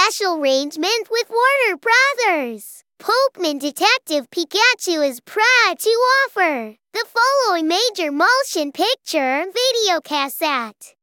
special arrangement with Warner Brothers. Pokemon Detective Pikachu is proud to offer the following major motion picture video cassette.